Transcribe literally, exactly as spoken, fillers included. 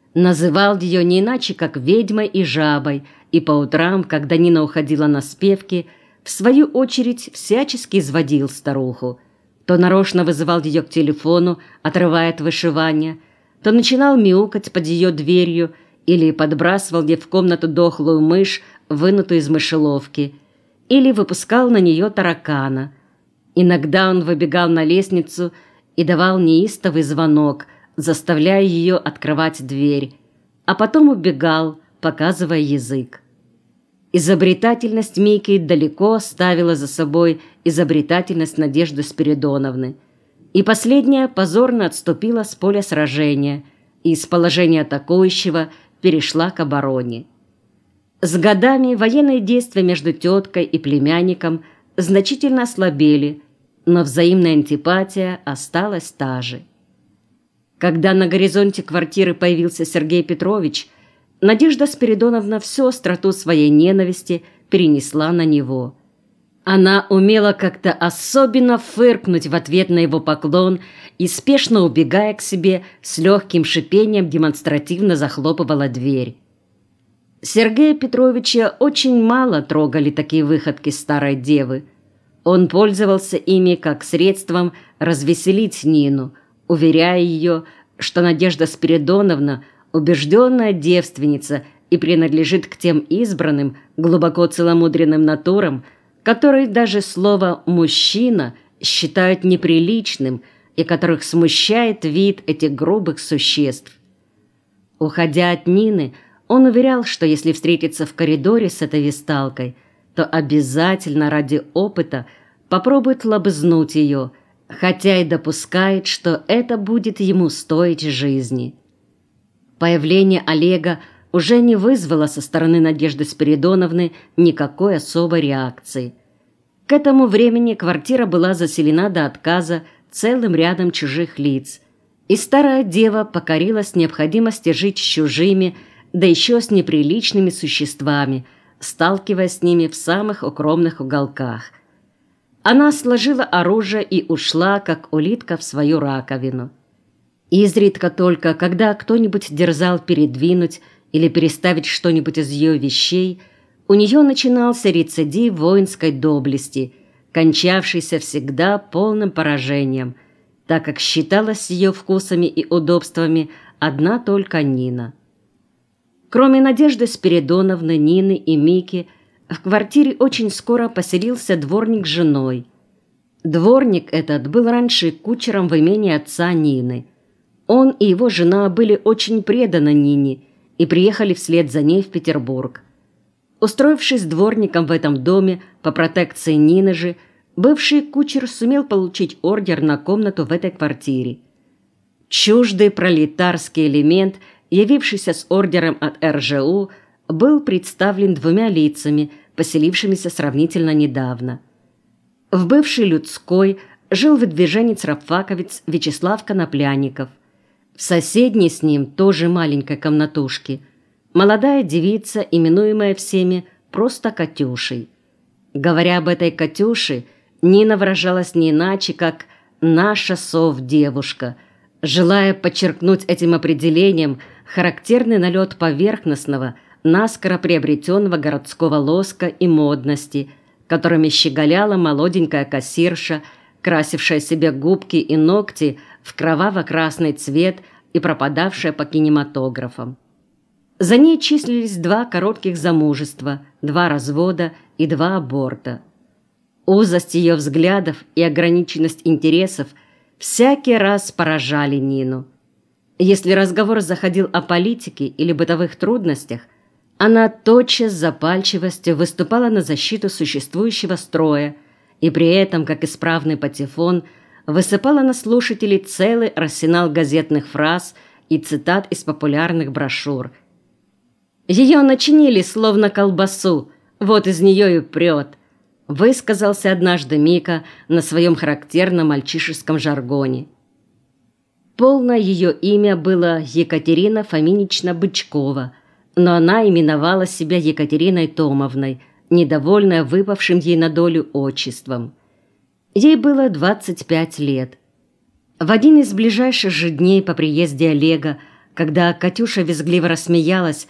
Называл ее не иначе, как ведьмой и жабой, и по утрам, когда Нина уходила на спевки, в свою очередь всячески изводил старуху. То нарочно вызывал ее к телефону, отрывая от вышивания, то начинал мяукать под ее дверью или подбрасывал ей в комнату дохлую мышь, вынутую из мышеловки, или выпускал на нее таракана. Иногда он выбегал на лестницу и давал неистовый звонок, заставляя ее открывать дверь, а потом убегал, показывая язык. Изобретательность Мики далеко оставила за собой изобретательность Надежды Спиридоновны, и последняя позорно отступила с поля сражения и из положения атакующего перешла к обороне. С годами военные действия между теткой и племянником значительно ослабели, но взаимная антипатия осталась та же. Когда на горизонте квартиры появился Сергей Петрович, Надежда Спиридоновна всю остроту своей ненависти перенесла на него. Она умела как-то особенно фыркнуть в ответ на его поклон и, спешно убегая к себе, с легким шипением демонстративно захлопывала дверь. Сергея Петровича очень мало трогали такие выходки старой девы. Он пользовался ими как средством развеселить Нину, уверяя ее, что Надежда Спиридоновна – убежденная девственница и принадлежит к тем избранным, глубоко целомудренным натурам, которые даже слово «мужчина» считают неприличным и которых смущает вид этих грубых существ. Уходя от Нины, он уверял, что если встретиться в коридоре с этой весталкой, то обязательно ради опыта попробует лобзнуть ее, хотя и допускает, что это будет ему стоить жизни. Появление Олега уже не вызвало со стороны Надежды Спиридоновны никакой особой реакции. К этому времени квартира была заселена до отказа целым рядом чужих лиц, и старая дева покорилась необходимости жить с чужими, да еще с неприличными существами, сталкиваясь с ними в самых укромных уголках. Она сложила оружие и ушла, как улитка в свою раковину. Изредка только, когда кто-нибудь дерзал передвинуть или переставить что-нибудь из ее вещей, у нее начинался рецидив воинской доблести, кончавшийся всегда полным поражением, так как считалась с ее вкусами и удобствами одна только Нина. Кроме Надежды Спиридоновны, Нины и Мики, в квартире очень скоро поселился дворник с женой. Дворник этот был раньше кучером в имении отца Нины. Он и его жена были очень преданы Нине и приехали вслед за ней в Петербург. Устроившись дворником в этом доме по протекции Нины же, бывший кучер сумел получить ордер на комнату в этой квартире. Чуждый пролетарский элемент, явившийся с ордером от эр жэ у, был представлен двумя лицами, поселившимися сравнительно недавно. В бывшей людской жил выдвиженец-рабфаковец Вячеслав Конопляников. В соседней с ним, тоже маленькой комнатушке, молодая девица, именуемая всеми просто Катюшей. Говоря об этой Катюше, Нина выражалась не иначе, как «наша совдевушка», желая подчеркнуть этим определением характерный налет поверхностного, наскоро приобретенного городского лоска и модности, которыми щеголяла молоденькая кассирша, красившая себе губки и ногти в кроваво-красный цвет и пропадавшая по кинематографам. За ней числились два коротких замужества, два развода и два аборта. Узость ее взглядов и ограниченность интересов всякий раз поражали Нину. Если разговор заходил о политике или бытовых трудностях, она тотчас с запальчивостью выступала на защиту существующего строя и при этом, как исправный патефон, высыпала на слушателей целый арсенал газетных фраз и цитат из популярных брошюр. «Ее начинили, словно колбасу, вот из нее и прет», высказался однажды Мика на своем характерном мальчишеском жаргоне. Полное ее имя было Екатерина Фоминична Бычкова, но она именовала себя Екатериной Томовной, недовольная выпавшим ей на долю отчеством. Ей было двадцать пять лет. В один из ближайших же дней по приезде Олега Когда Катюша визгливо рассмеялась,